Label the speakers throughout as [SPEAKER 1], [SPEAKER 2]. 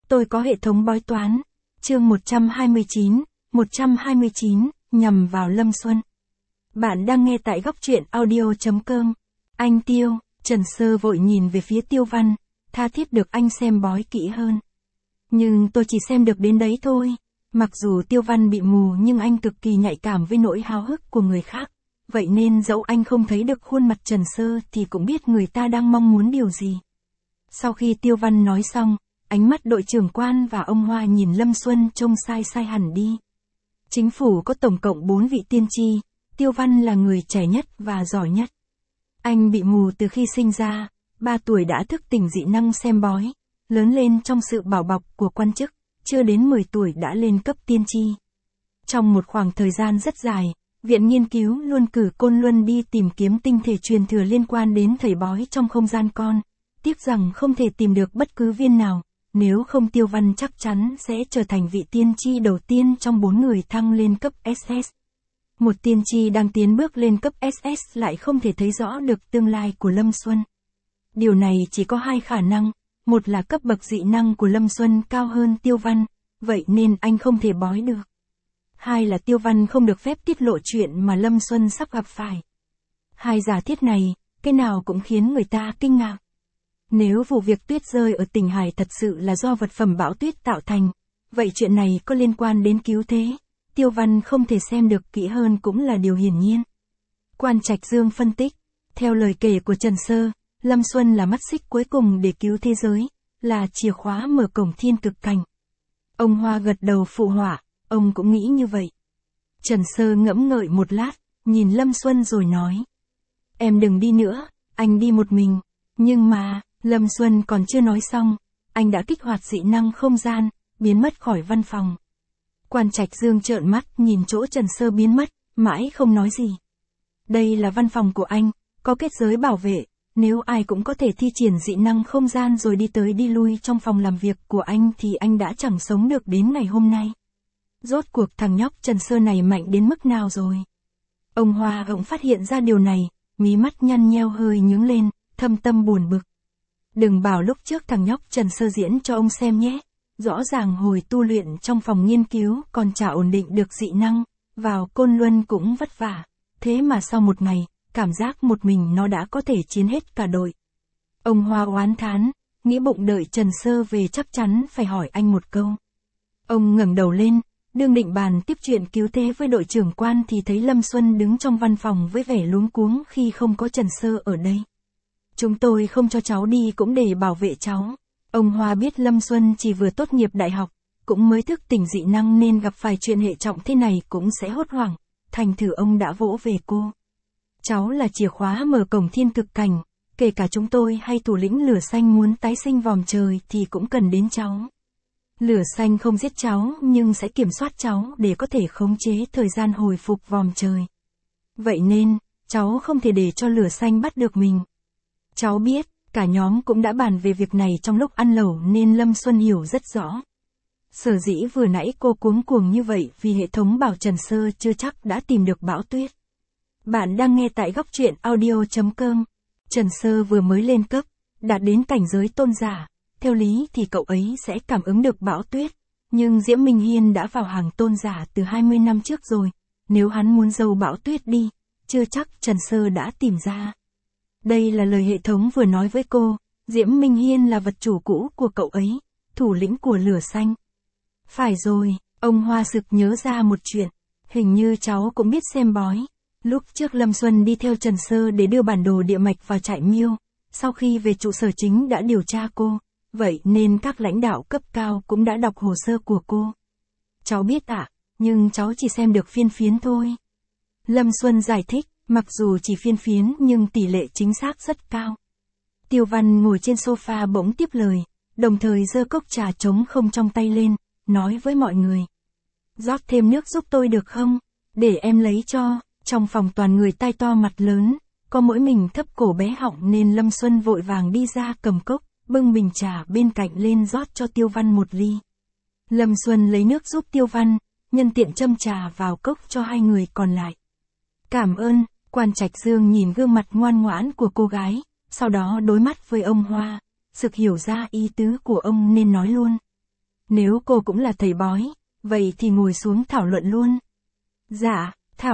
[SPEAKER 1] Tôi có hệ thống bói toán. Chương 129, nhằm vào Lâm Xuân. Bạn đang nghe tại góc truyện audio.com. Anh Tiêu, Trần Sơ vội nhìn về phía Tiêu Văn, tha thiết được anh xem bói kỹ hơn. Nhưng tôi chỉ xem được đến đấy thôi. Mặc dù Tiêu Văn bị mù nhưng anh cực kỳ nhạy cảm với nỗi háo hức của người khác. Vậy nên dẫu anh không thấy được khuôn mặt Trần Sơ thì cũng biết người ta đang mong muốn điều gì. Sau khi Tiêu Văn nói xong, ánh mắt đội trưởng quan và ông Hoa nhìn Lâm Xuân trông sai hẳn đi. Chính phủ có tổng cộng 4 vị tiên tri, Tiêu Văn là người trẻ nhất và giỏi nhất. Anh bị mù từ khi sinh ra, 3 tuổi đã thức tỉnh dị năng xem bói, lớn lên trong sự bảo bọc của quan chức, chưa đến 10 tuổi đã lên cấp tiên tri. Trong một khoảng thời gian rất dài, Viện Nghiên cứu luôn cử Côn Luân đi tìm kiếm tinh thể truyền thừa liên quan đến thầy bói trong không gian con, tiếc rằng không thể tìm được bất cứ viên nào, nếu không Tiêu Văn chắc chắn sẽ trở thành vị tiên tri đầu tiên trong 4 người thăng lên cấp SS. Một tiên tri đang tiến bước lên cấp SS lại không thể thấy rõ được tương lai của Lâm Xuân. Điều này chỉ có 2 khả năng, một là cấp bậc dị năng của Lâm Xuân cao hơn Tiêu Văn, vậy nên anh không thể bói được. 2 là Tiêu Văn không được phép tiết lộ chuyện mà Lâm Xuân sắp gặp phải. 2 giả thiết này, cái nào cũng khiến người ta kinh ngạc. Nếu vụ việc tuyết rơi ở tỉnh Hải thật sự là do vật phẩm bão tuyết tạo thành, vậy chuyện này có liên quan đến cứu thế, Tiêu Văn không thể xem được kỹ hơn cũng là điều hiển nhiên. Quan Trạch Dương phân tích, theo lời kể của Trần Sơ, Lâm Xuân là mắt xích cuối cùng để cứu thế giới, là chìa khóa mở cổng thiên cực cảnh. Ông Hoa gật đầu phụ họa, ông cũng nghĩ như vậy. Trần Sơ ngẫm ngợi một lát, nhìn Lâm Xuân rồi nói. Em đừng đi nữa, anh đi một mình. Nhưng mà, Lâm Xuân còn chưa nói xong, anh đã kích hoạt dị năng không gian, biến mất khỏi văn phòng. Quan Trạch Dương trợn mắt nhìn chỗ Trần Sơ biến mất, mãi không nói gì. Đây là văn phòng của anh, có kết giới bảo vệ, nếu ai cũng có thể thi triển dị năng không gian rồi đi tới đi lui trong phòng làm việc của anh thì anh đã chẳng sống được đến ngày hôm nay. Rốt cuộc thằng nhóc Trần Sơ này mạnh đến mức nào rồi? Ông Hoa cũng phát hiện ra điều này, mí mắt nhăn nheo hơi nhướng lên, thâm tâm buồn bực. Đừng bảo lúc trước thằng nhóc Trần Sơ diễn cho ông xem nhé. Rõ ràng hồi tu luyện trong phòng nghiên cứu còn chả ổn định được dị năng, vào Côn Luân cũng vất vả. Thế mà sau một ngày, cảm giác một mình nó đã có thể chiến hết cả đội. Ông Hoa oán thán, nghĩ bụng đợi Trần Sơ về chắc chắn phải hỏi anh một câu. Ông ngẩng đầu lên, đương định bàn tiếp chuyện cứu thế với đội trưởng quan thì thấy Lâm Xuân đứng trong văn phòng với vẻ luống cuống khi không có Trần Sơ ở đây. Chúng tôi không cho cháu đi cũng để bảo vệ cháu. Ông Hoa biết Lâm Xuân chỉ vừa tốt nghiệp đại học, cũng mới thức tỉnh dị năng nên gặp phải chuyện hệ trọng thế này cũng sẽ hốt hoảng, thành thử ông đã vỗ về cô. Cháu là chìa khóa mở cổng thiên cực cảnh, kể cả chúng tôi hay thủ lĩnh lửa xanh muốn tái sinh vòm trời thì cũng cần đến cháu. Lửa xanh không giết cháu nhưng sẽ kiểm soát cháu để có thể khống chế thời gian hồi phục vòm trời. Vậy nên, cháu không thể để cho lửa xanh bắt được mình. Cháu biết, cả nhóm cũng đã bàn về việc này trong lúc ăn lẩu nên Lâm Xuân hiểu rất rõ. Sở dĩ vừa nãy cô cuống cuồng như vậy vì hệ thống bảo Trần Sơ chưa chắc đã tìm được bão tuyết. Bạn đang nghe tại góc truyện audio.com. Trần Sơ vừa mới lên cấp, đạt đến cảnh giới tôn giả. Theo lý thì cậu ấy sẽ cảm ứng được bão tuyết. Nhưng Diễm Minh Hiên đã vào hàng tôn giả từ 20 năm trước rồi. Nếu hắn muốn giấu bão tuyết đi, chưa chắc Trần Sơ đã tìm ra. Đây là lời hệ thống vừa nói với cô, Diễm Minh Hiên là vật chủ cũ của cậu ấy, thủ lĩnh của lửa xanh. Phải rồi, ông Hoa sực nhớ ra một chuyện, hình như cháu cũng biết xem bói. Lúc trước Lâm Xuân đi theo Trần Sơ để đưa bản đồ địa mạch vào trại Miêu, sau khi về trụ sở chính đã điều tra cô, vậy nên các lãnh đạo cấp cao cũng đã đọc hồ sơ của cô. Cháu biết ạ, nhưng cháu chỉ xem được phiên phiến thôi. Lâm Xuân giải thích. Mặc dù chỉ phiên phiến nhưng tỷ lệ chính xác rất cao. Tiêu Văn ngồi trên sofa bỗng tiếp lời, đồng thời giơ cốc trà trống không trong tay lên, nói với mọi người. Rót thêm nước giúp tôi được không? Để em lấy cho. Trong phòng toàn người tai to mặt lớn, có mỗi mình thấp cổ bé họng nên Lâm Xuân vội vàng đi ra cầm cốc, bưng bình trà bên cạnh lên rót cho Tiêu Văn một ly. Lâm Xuân lấy nước giúp Tiêu Văn, nhân tiện châm trà vào cốc cho 2 người còn lại. Cảm ơn. Quan Trạch Dương nhìn gương mặt ngoan ngoãn của cô gái, sau đó đối mắt với ông Hoa, sực hiểu ra ý tứ của ông nên nói luôn. Nếu cô cũng là thầy bói, vậy thì ngồi xuống thảo luận luôn. Dạ,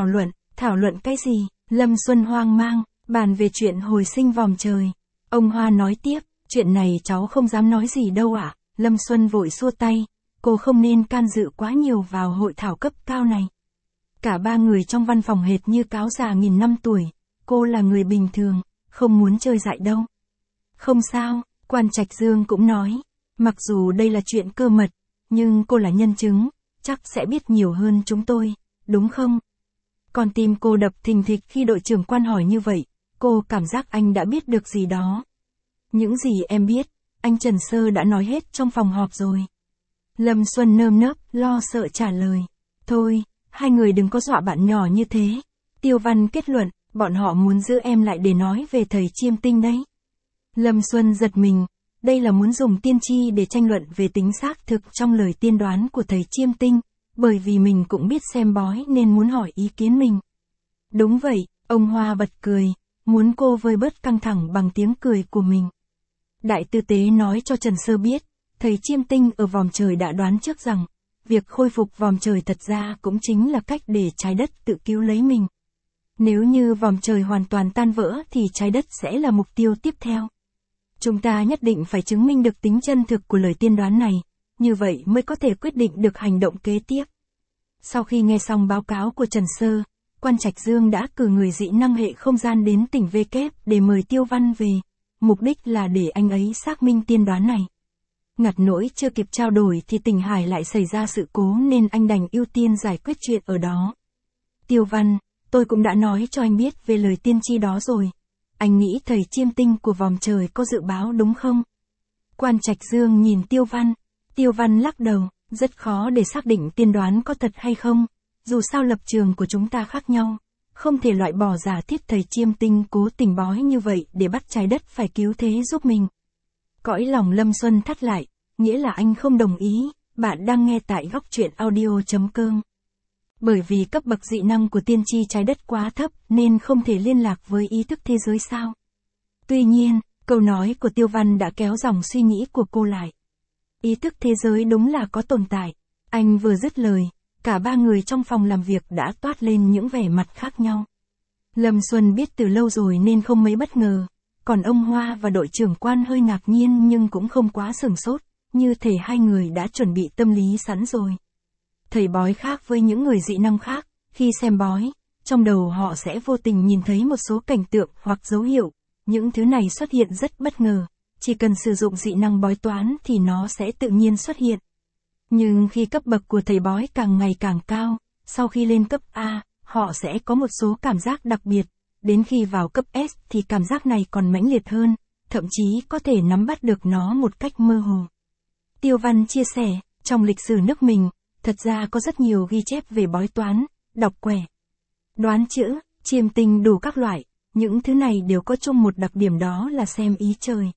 [SPEAKER 1] thảo luận cái gì? Lâm Xuân hoang mang, bàn về chuyện hồi sinh vòm trời. Ông Hoa nói tiếp, chuyện này cháu không dám nói gì đâu ạ. Lâm Xuân vội xua tay, cô không nên can dự quá nhiều vào hội thảo cấp cao này. Cả ba người trong văn phòng hệt như cáo già nghìn năm tuổi, cô là người bình thường, không muốn chơi dại đâu. Không sao, Quan Trạch Dương cũng nói, mặc dù đây là chuyện cơ mật, nhưng cô là nhân chứng, chắc sẽ biết nhiều hơn chúng tôi, đúng không? Còn tim cô đập thình thịch khi đội trưởng Quan hỏi như vậy, cô cảm giác anh đã biết được gì đó. Những gì em biết, anh Trần Sơ đã nói hết trong phòng họp rồi. Lâm Xuân nơm nớp, lo sợ trả lời. Thôi, hai người đừng có dọa bạn nhỏ như thế. Tiêu Văn kết luận, bọn họ muốn giữ em lại để nói về thầy Chiêm Tinh đấy. Lâm Xuân giật mình, đây là muốn dùng tiên tri để tranh luận về tính xác thực trong lời tiên đoán của thầy Chiêm Tinh, bởi vì mình cũng biết xem bói nên muốn hỏi ý kiến mình. Đúng vậy, ông Hoa bật cười, muốn cô vơi bớt căng thẳng bằng tiếng cười của mình. Đại tư tế nói cho Trần Sơ biết, thầy Chiêm Tinh ở vòm trời đã đoán trước rằng, việc khôi phục vòm trời thật ra cũng chính là cách để trái đất tự cứu lấy mình. Nếu như vòm trời hoàn toàn tan vỡ thì trái đất sẽ là mục tiêu tiếp theo. Chúng ta nhất định phải chứng minh được tính chân thực của lời tiên đoán này, như vậy mới có thể quyết định được hành động kế tiếp. Sau khi nghe xong báo cáo của Trần Sơ, Quan Trạch Dương đã cử người dị năng hệ không gian đến tỉnh V Kép để mời Tiêu Văn về, mục đích là để anh ấy xác minh tiên đoán này. Ngặt nỗi chưa kịp trao đổi thì tỉnh Hải lại xảy ra sự cố nên anh đành ưu tiên giải quyết chuyện ở đó. Tiêu Văn, tôi cũng đã nói cho anh biết về lời tiên tri đó rồi. Anh nghĩ thầy Chiêm Tinh của vòm trời có dự báo đúng không? Quan Trạch Dương nhìn Tiêu Văn. Tiêu Văn lắc đầu, rất khó để xác định tiên đoán có thật hay không. Dù sao lập trường của chúng ta khác nhau, không thể loại bỏ giả thiết thầy Chiêm Tinh cố tình bói như vậy để bắt trái đất phải cứu thế giúp mình. Cõi lòng Lâm Xuân thắt lại, nghĩa là anh không đồng ý, bạn đang nghe tại góc truyện audio.com. Bởi vì cấp bậc dị năng của tiên tri trái đất quá thấp nên không thể liên lạc với ý thức thế giới sao. Tuy nhiên, câu nói của Tiêu Văn đã kéo dòng suy nghĩ của cô lại. Ý thức thế giới đúng là có tồn tại. Anh vừa dứt lời, cả ba người trong phòng làm việc đã toát lên những vẻ mặt khác nhau. Lâm Xuân biết từ lâu rồi nên không mấy bất ngờ, còn ông Hoa và đội trưởng Quan hơi ngạc nhiên nhưng cũng không quá sửng sốt, như thể hai người đã chuẩn bị tâm lý sẵn rồi. Thầy bói khác với những người dị năng khác, khi xem bói, trong đầu họ sẽ vô tình nhìn thấy một số cảnh tượng hoặc dấu hiệu, những thứ này xuất hiện rất bất ngờ, chỉ cần sử dụng dị năng bói toán thì nó sẽ tự nhiên xuất hiện. Nhưng khi cấp bậc của thầy bói càng ngày càng cao, sau khi lên cấp A, họ sẽ có một số cảm giác đặc biệt, đến khi vào cấp S thì cảm giác này còn mãnh liệt hơn, thậm chí có thể nắm bắt được nó một cách mơ hồ. Tiêu Văn chia sẻ, trong lịch sử nước mình, thật ra có rất nhiều ghi chép về bói toán, đọc quẻ, đoán chữ, chiêm tinh đủ các loại, những thứ này đều có chung một đặc điểm đó là xem ý trời.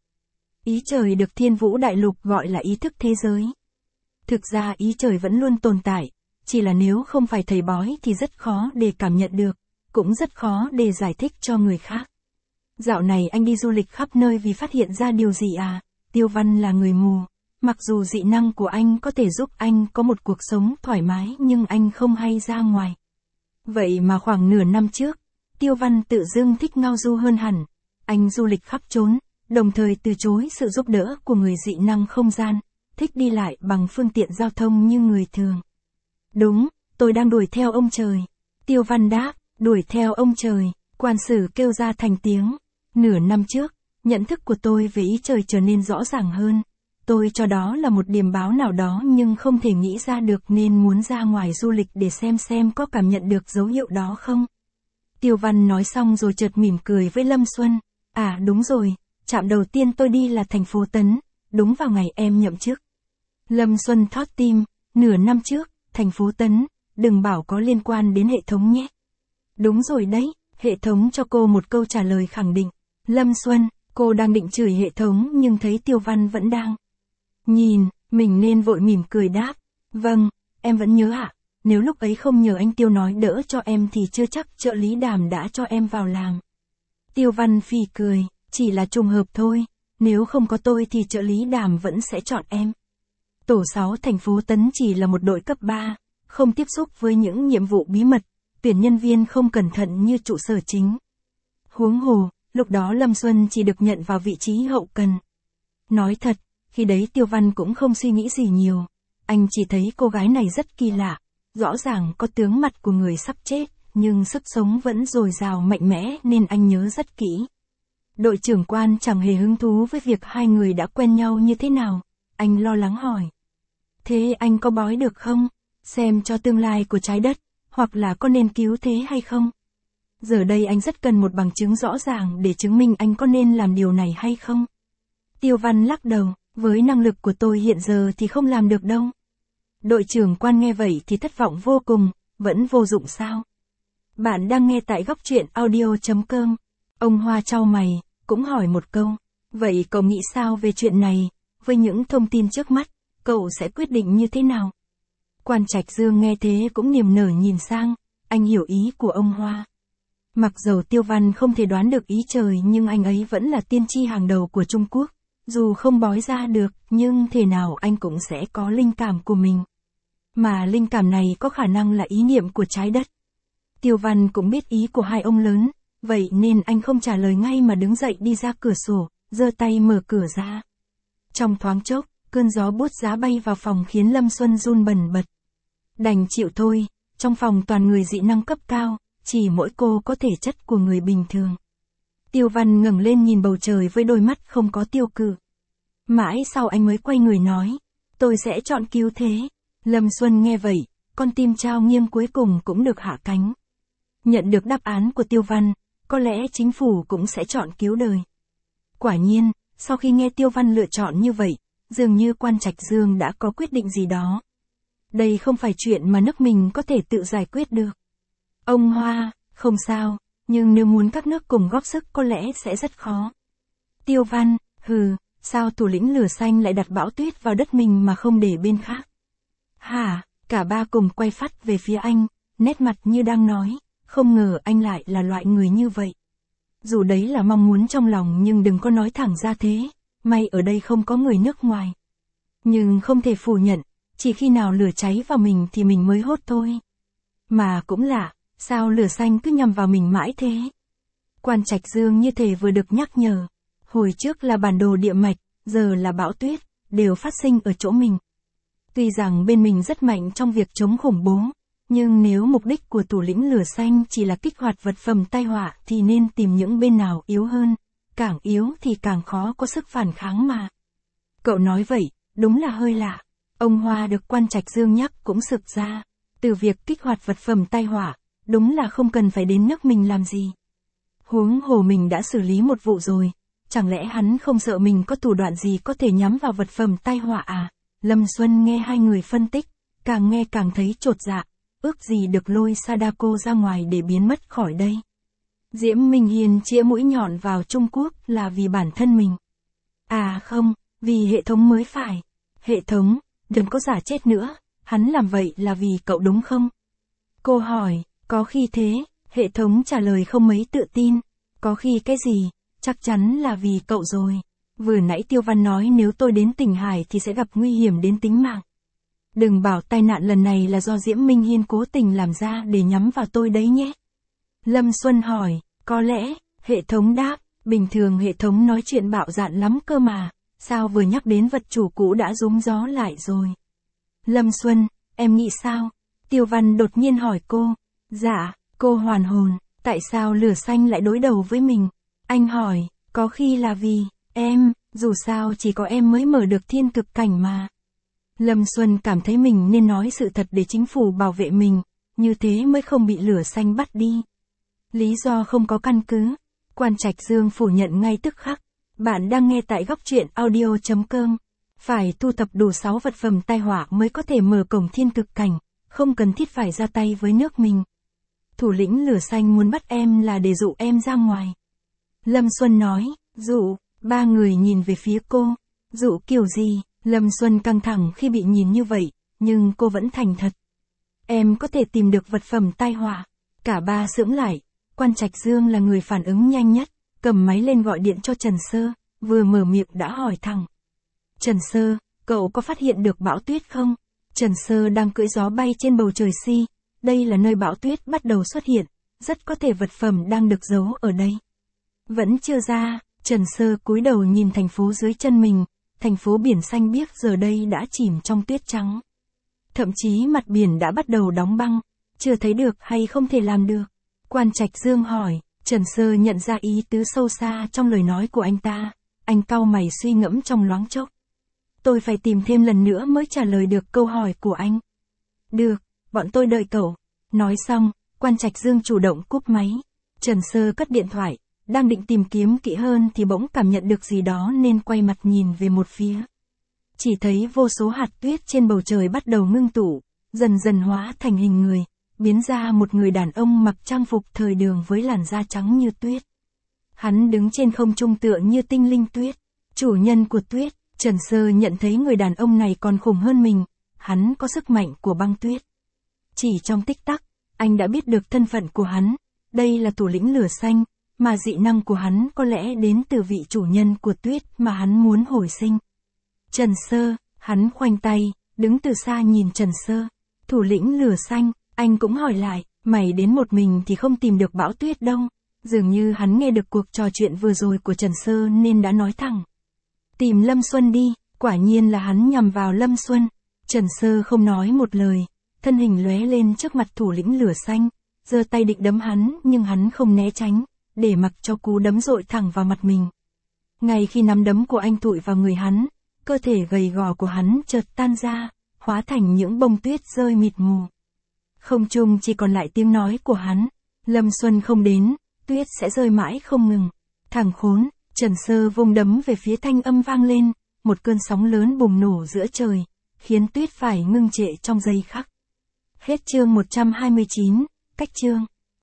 [SPEAKER 1] Ý trời được Thiên Vũ Đại Lục gọi là ý thức thế giới. Thực ra ý trời vẫn luôn tồn tại, chỉ là nếu không phải thầy bói thì rất khó để cảm nhận được, cũng rất khó để giải thích cho người khác. Dạo này anh đi du lịch khắp nơi vì phát hiện ra điều gì à? Tiêu Văn là người mù. Mặc dù dị năng của anh có thể giúp anh có một cuộc sống thoải mái nhưng anh không hay ra ngoài. Vậy mà khoảng nửa năm trước, Tiêu Văn tự dưng thích ngao du hơn hẳn. Anh du lịch khắp trốn, đồng thời từ chối sự giúp đỡ của người dị năng không gian, thích đi lại bằng phương tiện giao thông như người thường. Đúng, tôi đang đuổi theo ông trời. Tiêu Văn đáp, đuổi theo ông trời, quan sử kêu ra thành tiếng. Nửa năm trước, nhận thức của tôi về ý trời trở nên rõ ràng hơn. Tôi cho đó là một điềm báo nào đó nhưng không thể nghĩ ra được nên muốn ra ngoài du lịch để xem có cảm nhận được dấu hiệu đó không. Tiêu Văn nói xong rồi chợt mỉm cười với Lâm Xuân. À đúng rồi, trạm đầu tiên tôi đi là thành phố Tấn, đúng vào ngày em nhậm chức. Lâm Xuân thót tim, nửa năm trước, thành phố Tấn, đừng bảo có liên quan đến hệ thống nhé. Đúng rồi đấy, hệ thống cho cô một câu trả lời khẳng định. Lâm Xuân, cô đang định chửi hệ thống nhưng thấy Tiêu Văn vẫn đang nhìn, mình nên vội mỉm cười đáp. Vâng, em vẫn nhớ ạ. Nếu lúc ấy không nhờ anh Tiêu nói đỡ cho em thì chưa chắc trợ lý Đàm đã cho em vào làm. Tiêu Văn phì cười, chỉ là trùng hợp thôi. Nếu không có tôi thì trợ lý Đàm vẫn sẽ chọn em. Tổ 6 thành phố Tấn chỉ là một đội cấp 3, không tiếp xúc với những nhiệm vụ bí mật, tuyển nhân viên không cẩn thận như trụ sở chính. Huống hồ, lúc đó Lâm Xuân chỉ được nhận vào vị trí hậu cần. Nói thật, khi đấy Tiêu Văn cũng không suy nghĩ gì nhiều, anh chỉ thấy cô gái này rất kỳ lạ, rõ ràng có tướng mặt của người sắp chết, nhưng sức sống vẫn dồi dào mạnh mẽ nên anh nhớ rất kỹ. Đội trưởng Quan chẳng hề hứng thú với việc hai người đã quen nhau như thế nào, anh lo lắng hỏi. Thế anh có bói được không? Xem cho tương lai của trái đất, hoặc là có nên cứu thế hay không? Giờ đây anh rất cần một bằng chứng rõ ràng để chứng minh anh có nên làm điều này hay không. Tiêu Văn lắc đầu, với năng lực của tôi hiện giờ thì không làm được đâu. Đội trưởng Quan nghe vậy thì thất vọng vô cùng, vẫn vô dụng sao? Bạn đang nghe tại góc truyện audio.com. Ông Hoa chau mày, cũng hỏi một câu. Vậy cậu nghĩ sao về chuyện này? Với những thông tin trước mắt, cậu sẽ quyết định như thế nào? Quan Trạch Dương nghe thế cũng niềm nở nhìn sang, anh hiểu ý của ông Hoa. Mặc dầu Tiêu Văn không thể đoán được ý trời nhưng anh ấy vẫn là tiên tri hàng đầu của Trung Quốc. Dù không bói ra được, nhưng thể nào anh cũng sẽ có linh cảm của mình. Mà linh cảm này có khả năng là ý niệm của trái đất. Tiêu Văn cũng biết ý của hai ông lớn, vậy nên anh không trả lời ngay mà đứng dậy đi ra cửa sổ, giơ tay mở cửa ra. Trong thoáng chốc, cơn gió buốt giá bay vào phòng khiến Lâm Xuân run bần bật. Đành chịu thôi, trong phòng toàn người dị năng cấp cao, chỉ mỗi cô có thể chất của người bình thường. Tiêu Văn ngẩng lên nhìn bầu trời với đôi mắt không có tiêu cự. Mãi sau anh mới quay người nói, tôi sẽ chọn cứu thế. Lâm Xuân nghe vậy, con tim trao nghiêng cuối cùng cũng được hạ cánh. Nhận được đáp án của Tiêu Văn, có lẽ chính phủ cũng sẽ chọn cứu đời. Quả nhiên, sau khi nghe Tiêu Văn lựa chọn như vậy, dường như Quan Trạch Dương đã có quyết định gì đó. Đây không phải chuyện mà nước mình có thể tự giải quyết được. Ông Hoa, không sao, nhưng nếu muốn các nước cùng góp sức có lẽ sẽ rất khó. Tiêu Văn, sao thủ lĩnh lửa xanh lại đặt bão tuyết vào đất mình mà không để bên khác? Hả, cả ba cùng quay phắt về phía anh, nét mặt như đang nói, không ngờ anh lại là loại người như vậy. Dù đấy là mong muốn trong lòng nhưng đừng có nói thẳng ra thế, may ở đây không có người nước ngoài. Nhưng không thể phủ nhận, chỉ khi nào lửa cháy vào mình thì mình mới hốt thôi. Mà cũng lạ, sao lửa xanh cứ nhằm vào mình mãi thế? Quan Trạch Dương như thể vừa được nhắc nhở. Hồi trước là bản đồ địa mạch, giờ là bão tuyết, đều phát sinh ở chỗ mình. Tuy rằng bên mình rất mạnh trong việc chống khủng bố, nhưng nếu mục đích của thủ lĩnh lửa xanh chỉ là kích hoạt vật phẩm tai họa thì nên tìm những bên nào yếu hơn, càng yếu thì càng khó có sức phản kháng mà. Cậu nói vậy, đúng là hơi lạ. Ông Hoa được Quan Trạch Dương nhắc cũng sực ra, từ việc kích hoạt vật phẩm tai họa, đúng là không cần phải đến nước mình làm gì. Huống hồ mình đã xử lý một vụ rồi, chẳng lẽ hắn không sợ mình có thủ đoạn gì có thể nhắm vào vật phẩm tai họa à? Lâm Xuân nghe hai người phân tích, càng nghe càng thấy chột dạ, ước gì được lôi Sadako ra ngoài để biến mất khỏi đây. Diễm Minh Hiên chĩa mũi nhọn vào Trung Quốc là vì bản thân mình. À không, vì hệ thống mới phải. Hệ thống, đừng có giả chết nữa, hắn làm vậy là vì cậu đúng không? Cô hỏi, có khi thế, hệ thống trả lời không mấy tự tin. Có khi cái gì, chắc chắn là vì cậu rồi. Vừa nãy Tiêu Văn nói nếu tôi đến Tỉnh Hải thì sẽ gặp nguy hiểm đến tính mạng. Đừng bảo tai nạn lần này là do Diễm Minh Hiên cố tình làm ra để nhắm vào tôi đấy nhé. Lâm Xuân hỏi, có lẽ, hệ thống đáp, bình thường hệ thống nói chuyện bạo dạn lắm cơ mà, sao vừa nhắc đến vật chủ cũ đã rúm gió lại rồi. Lâm Xuân, em nghĩ sao? Tiêu Văn đột nhiên hỏi cô. Dạ, cô hoàn hồn, tại sao lửa xanh lại đối đầu với mình? Anh hỏi, có khi là vì, em, dù sao chỉ có em mới mở được thiên cực cảnh mà. Lâm Xuân cảm thấy mình nên nói sự thật để chính phủ bảo vệ mình, như thế mới không bị lửa xanh bắt đi. Lý do không có căn cứ. Quan Trạch Dương phủ nhận ngay tức khắc. Bạn đang nghe tại góc truyện audio.com. Phải thu thập đủ 6 vật phẩm tai họa mới có thể mở cổng thiên cực cảnh, không cần thiết phải ra tay với nước mình. Thủ lĩnh lửa xanh muốn bắt em là để dụ em ra ngoài. Lâm Xuân nói, dụ, ba người nhìn về phía cô. Dụ kiểu gì? Lâm Xuân căng thẳng khi bị nhìn như vậy, nhưng cô vẫn thành thật. Em có thể tìm được vật phẩm tai họa. Cả ba sững lại, Quan Trạch Dương là người phản ứng nhanh nhất, cầm máy lên gọi điện cho Trần Sơ, vừa mở miệng đã hỏi thẳng. Trần Sơ, Cậu có phát hiện được bão tuyết không? Trần Sơ đang cưỡi gió bay trên bầu trời si. Đây là nơi bão tuyết bắt đầu xuất hiện. Rất có thể vật phẩm đang được giấu ở đây. Vẫn chưa ra, Trần Sơ cúi đầu nhìn thành phố dưới chân mình. Thành phố biển xanh biếc giờ đây đã chìm trong tuyết trắng. Thậm chí mặt biển đã bắt đầu đóng băng. Chưa thấy được hay không thể làm được? Quan Trạch Dương hỏi. Trần Sơ nhận ra ý tứ sâu xa trong lời nói của anh ta. Anh cau mày suy ngẫm trong loáng chốc. Tôi phải tìm thêm lần nữa mới trả lời được câu hỏi của anh. Được, bọn tôi đợi cậu. Nói xong, Quan Trạch Dương chủ động cúp máy. Trần Sơ cất điện thoại, đang định tìm kiếm kỹ hơn thì bỗng cảm nhận được gì đó nên quay mặt nhìn về một phía. Chỉ thấy vô số hạt tuyết trên bầu trời bắt đầu ngưng tụ, dần dần hóa thành hình người, biến ra một người đàn ông mặc trang phục thời đường với làn da trắng như tuyết. Hắn đứng trên không trung tựa như tinh linh tuyết, chủ nhân của tuyết. Trần Sơ nhận thấy người đàn ông này còn khủng hơn mình, hắn có sức mạnh của băng tuyết. Chỉ trong tích tắc, anh đã biết được thân phận của hắn, đây là thủ lĩnh lửa xanh, mà dị năng của hắn có lẽ đến từ vị chủ nhân của tuyết mà hắn muốn hồi sinh. Trần Sơ, hắn khoanh tay, đứng từ xa nhìn Trần Sơ. Thủ lĩnh lửa xanh, anh cũng hỏi lại, mày đến một mình thì không tìm được bão tuyết đâu. Dường như hắn nghe được cuộc trò chuyện vừa rồi của Trần Sơ nên đã nói thẳng. Tìm Lâm Xuân đi, quả nhiên là hắn nhằm vào Lâm Xuân. Trần Sơ không nói một lời, thân hình lóe lên trước mặt thủ lĩnh lửa xanh, giơ tay định đấm hắn nhưng hắn không né tránh, để mặc cho cú đấm dội thẳng vào mặt mình. Ngay khi nắm đấm của anh thụi vào người hắn, cơ thể gầy gò của hắn chợt tan ra, hóa thành những bông tuyết rơi mịt mù. Không trung chỉ còn lại tiếng nói của hắn, Lâm Xuân không đến, tuyết sẽ rơi mãi không ngừng. Thằng khốn, Trần Sơ vung đấm về phía thanh âm vang lên, một cơn sóng lớn bùng nổ giữa trời, khiến tuyết phải ngưng trệ trong giây khắc. Hết chương 129, cách chương.